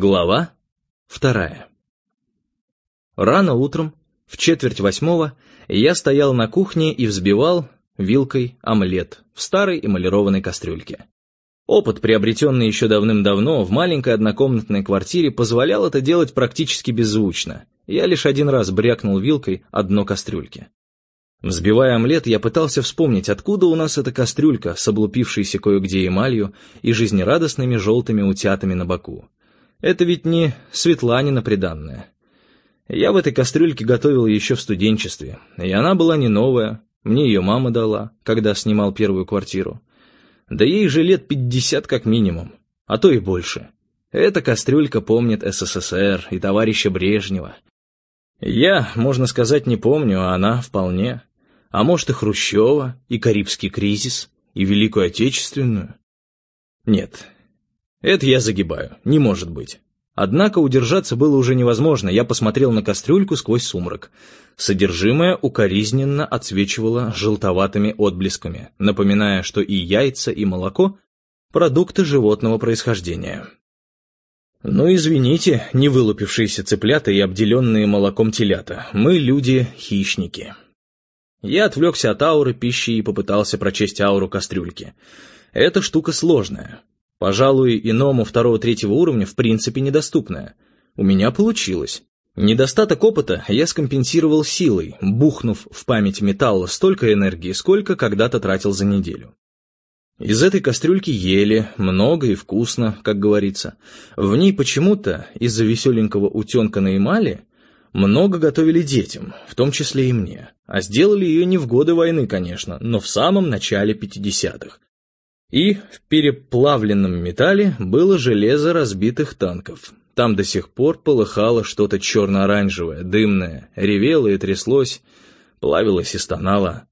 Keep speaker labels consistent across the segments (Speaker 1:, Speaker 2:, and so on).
Speaker 1: Глава 2. Рано утром, в 7:45, я стоял на кухне и взбивал вилкой омлет в старой эмалированной кастрюльке. Опыт, приобретенный еще давным-давно в маленькой однокомнатной квартире, позволял это делать практически беззвучно. Я лишь один раз брякнул вилкой о дно кастрюльки. Взбивая омлет, я пытался вспомнить, откуда у нас эта кастрюлька с облупившейся кое-где эмалью и жизнерадостными желтыми утятами на боку. Это ведь не Светланина приданное. Я в этой кастрюльке готовил еще в студенчестве, и она была не новая, мне ее мама дала, когда снимал первую квартиру. Да ей же лет 50 как минимум, а то и больше. Эта кастрюлька помнит СССР и товарища Брежнева. Я, можно сказать, не помню, а она вполне. А может и Хрущева, и Карибский кризис, и Великую Отечественную? Нет, это я загибаю, не может быть. Однако удержаться было уже невозможно, я посмотрел на кастрюльку сквозь сумрак. Содержимое укоризненно отсвечивало желтоватыми отблесками, напоминая, что и яйца, и молоко – продукты животного происхождения. Ну, извините, не вылупившиеся цыплята и обделенные молоком телята, мы люди-хищники. Я отвлекся от ауры пищи и попытался прочесть ауру кастрюльки. Эта штука сложная. Пожалуй, иному 2-3 уровня в принципе недоступная. У меня получилось. Недостаток опыта я скомпенсировал силой, бухнув в память металла столько энергии, сколько когда-то тратил за неделю. Из этой кастрюльки ели, много и вкусно, как говорится. В ней почему-то, из-за веселенького утенка на эмали, много готовили детям, в том числе и мне. А сделали ее не в годы войны, конечно, но в самом начале 50-х. И в переплавленном металле было железо разбитых танков. Там до сих пор полыхало что-то черно-оранжевое, дымное, ревело и тряслось, плавилось и стонало.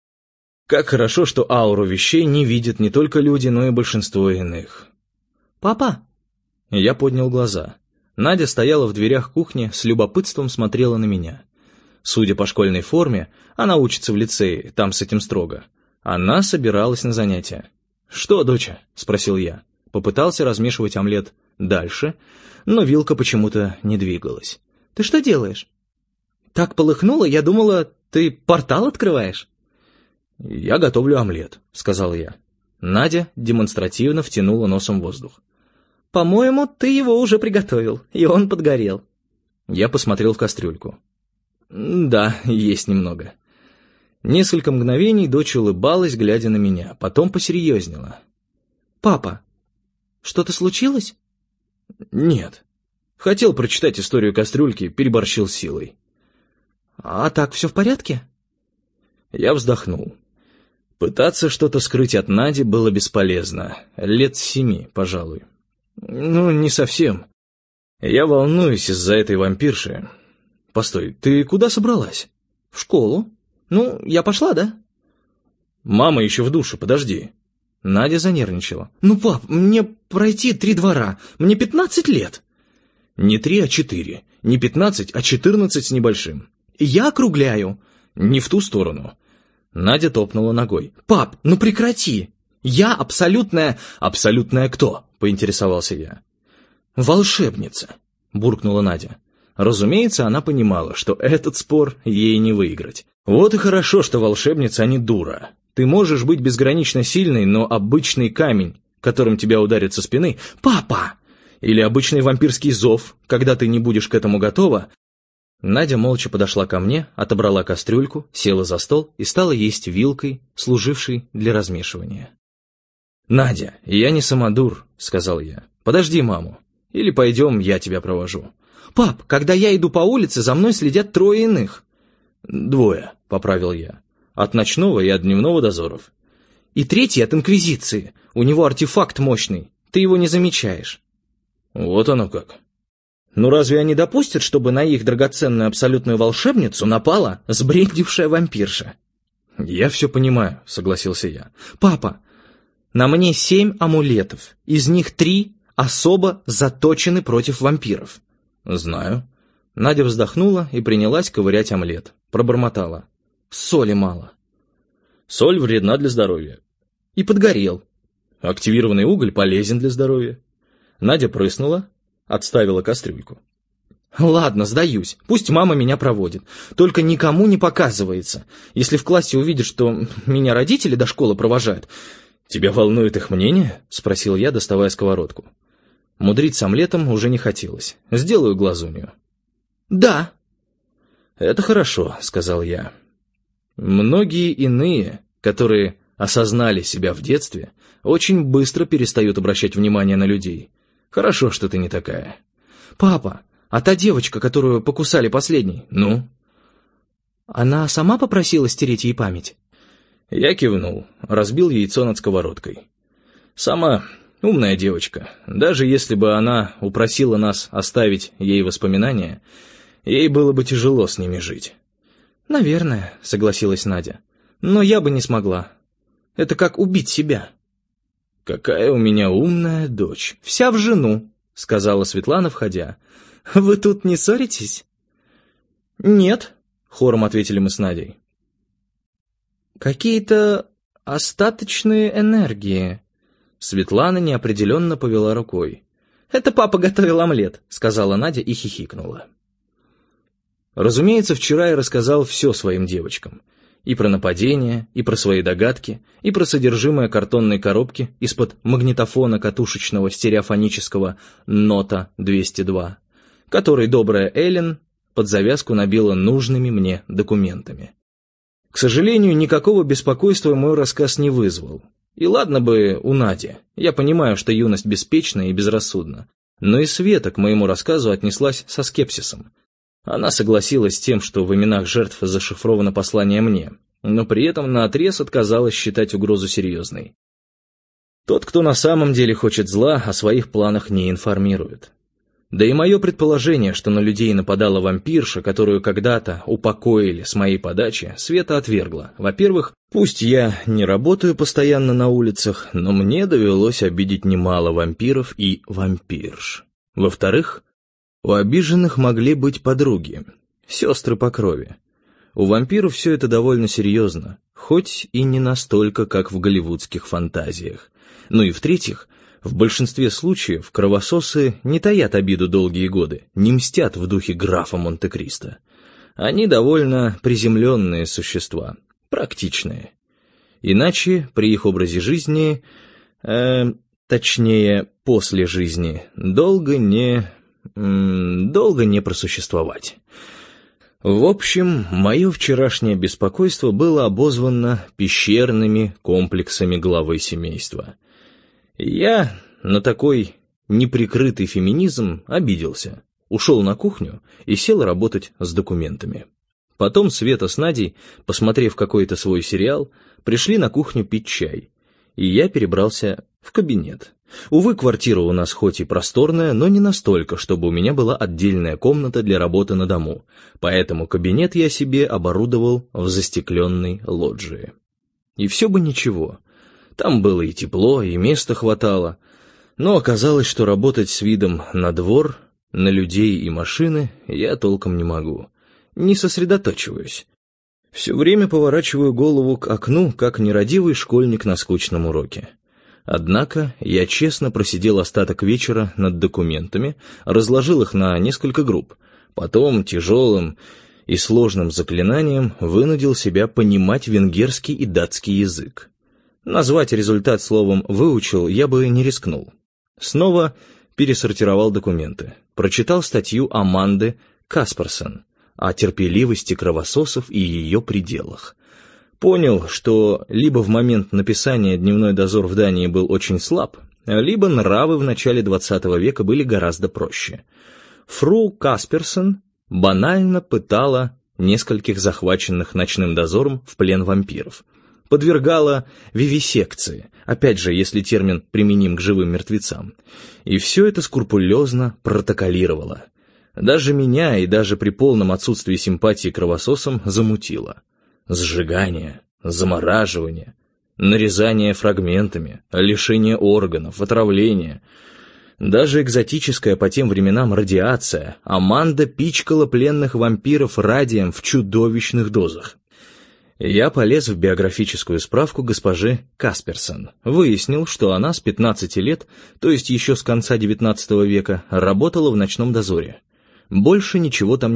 Speaker 1: Как хорошо, что ауру вещей не видят не только люди, но и большинство иных. «Папа!» Я поднял глаза. Надя стояла в дверях кухни, с любопытством смотрела на меня. Судя по школьной форме, она учится в лицее, там с этим строго. Она собиралась на занятия. «Что, доча?» — спросил я. Попытался размешивать омлет дальше, но вилка почему-то не двигалась. «Ты что делаешь?» «Так полыхнуло, я думала, ты портал открываешь». «Я готовлю омлет», — сказал я. Надя демонстративно втянула носом воздух. «По-моему, ты его уже приготовил, и он подгорел». Я посмотрел в кастрюльку. «Да, есть немного». Несколько мгновений дочь улыбалась, глядя на меня, потом посерьезнела. «Папа, что-то случилось?» «Нет. Хотел прочитать историю кастрюльки, переборщил с силой». «А так все в порядке?» Я вздохнул. Пытаться что-то скрыть от Нади было бесполезно. Лет 7, пожалуй. Ну, не совсем. Я волнуюсь из-за этой вампирши. Постой, ты куда собралась? В школу. Ну, я пошла, да? Мама еще в душе, подожди. Надя занервничала. Ну, пап, мне пройти 3 двора. Мне 15 лет. Не 3, а 4. Не 15, а 14 с небольшим. Я округляю. Не в ту сторону. Надя топнула ногой. «Пап, ну прекрати! Я абсолютная...» «Абсолютная кто?» — поинтересовался я. «Волшебница», — буркнула Надя. Разумеется, она понимала, что этот спор ей не выиграть. «Вот и хорошо, что волшебница, а не дура. Ты можешь быть безгранично сильной, но обычный камень, которым тебя ударят со спины... Папа! Или обычный вампирский зов, когда ты не будешь к этому готова...» Надя молча подошла ко мне, отобрала кастрюльку, села за стол и стала есть вилкой, служившей для размешивания. «Надя, я не самодур», — сказал я. «Подожди маму. Или пойдем, я тебя провожу». «Пап, когда я иду по улице, за мной следят 3 иных». 2, — поправил я. От ночного и от дневного дозоров. «И 3 от Инквизиции. У него артефакт мощный. Ты его не замечаешь». «Вот оно как». «Ну разве они допустят, чтобы на их драгоценную абсолютную волшебницу напала сбрендившая вампирша?» «Я все понимаю», — согласился я. «Папа, на мне 7 амулетов, из них 3 особо заточены против вампиров». «Знаю». Надя вздохнула и принялась ковырять омлет. Пробормотала. «Соли мало». «Соль вредна для здоровья». «И подгорел». «Активированный уголь полезен для здоровья». Надя прыснула, отставила кастрюльку. «Ладно, сдаюсь. Пусть мама меня проводит. Только никому не показывается. Если в классе увидят, что меня родители до школы провожают...» «Тебя волнует их мнение?» — спросил я, доставая сковородку. Мудрить с омлетом уже не хотелось. Сделаю глазунью. «Да». «Это хорошо», — сказал я. Многие иные, которые осознали себя в детстве, очень быстро перестают обращать внимание на людей. Хорошо, что ты не такая. «Папа, а та девочка, которую покусали последней, ну?» «Она сама попросила стереть ей память?» Я кивнул, разбил яйцо над сковородкой. «Сама умная девочка. Даже если бы она упросила нас оставить ей воспоминания, ей было бы тяжело с ними жить». «Наверное», — согласилась Надя. «Но я бы не смогла. Это как убить себя». «Какая у меня умная дочь. Вся в жену», — сказала Светлана, входя. «Вы тут не ссоритесь?» «Нет», — хором ответили мы с Надей. «Какие-то остаточные энергии». Светлана неопределенно повела рукой. «Это папа готовил омлет», — сказала Надя и хихикнула. Разумеется, вчера я рассказал все своим девочкам. И про нападение, и про свои догадки, и про содержимое картонной коробки из-под магнитофона катушечного стереофонического «Нота 202», который добрая Эллен под завязку набила нужными мне документами. К сожалению, никакого беспокойства мой рассказ не вызвал. И ладно бы у Нади, я понимаю, что юность беспечна и безрассудна, но и Света к моему рассказу отнеслась со скепсисом. Она согласилась с тем, что в именах жертв зашифровано послание мне, но при этом наотрез отказалась считать угрозу серьезной. Тот, кто на самом деле хочет зла, о своих планах не информирует. Да и мое предположение, что на людей нападала вампирша, которую когда-то упокоили с моей подачи, Света отвергла. Во-первых, пусть я не работаю постоянно на улицах, но мне довелось обидеть немало вампиров и вампирш. Во-вторых, у обиженных могли быть подруги, сестры по крови. У вампиров все это довольно серьезно, хоть и не настолько, как в голливудских фантазиях. Ну и в-третьих, в большинстве случаев кровососы не таят обиду долгие годы, не мстят в духе графа Монте-Кристо. Они довольно приземленные существа, практичные. Иначе при их образе жизни, точнее, после жизни, долго не просуществовать. В общем, мое вчерашнее беспокойство было обозвано пещерными комплексами главы семейства. Я на такой неприкрытый феминизм обиделся, ушел на кухню и сел работать с документами. Потом Света с Надей, посмотрев какой-то свой сериал, пришли на кухню пить чай, и я перебрался в кабинет. Увы, квартира у нас хоть и просторная, но не настолько, чтобы у меня была отдельная комната для работы на дому, поэтому кабинет я себе оборудовал в застекленной лоджии. И все бы ничего. Там было и тепло, и места хватало, но оказалось, что работать с видом на двор, на людей и машины я толком не могу. Не сосредоточиваюсь. Все время поворачиваю голову к окну, как нерадивый школьник на скучном уроке. Однако я честно просидел остаток вечера над документами, разложил их на несколько групп, потом тяжелым и сложным заклинанием вынудил себя понимать венгерский и датский язык. Назвать результат словом «выучил» я бы не рискнул. Снова пересортировал документы. Прочитал статью Аманды Касперсон о терпеливости кровососов и ее пределах. Понял, что либо в момент написания «Дневной дозор» в Дании был очень слаб, либо нравы в начале XX века были гораздо проще. Фру Касперсон банально пытала нескольких захваченных ночным дозором в плен вампиров. Подвергала вивисекции, опять же, если термин применим к живым мертвецам. И все это скрупулезно протоколировала. Даже меня и даже при полном отсутствии симпатии к кровососам замутило. Сжигание, замораживание, нарезание фрагментами, лишение органов, отравление. Даже экзотическая по тем временам радиация. Аманда пичкала пленных вампиров радием в чудовищных дозах. Я полез в биографическую справку госпожи Касперсон. Выяснил, что она с 15 лет, то есть еще с конца XIX века, работала в ночном дозоре. Больше ничего там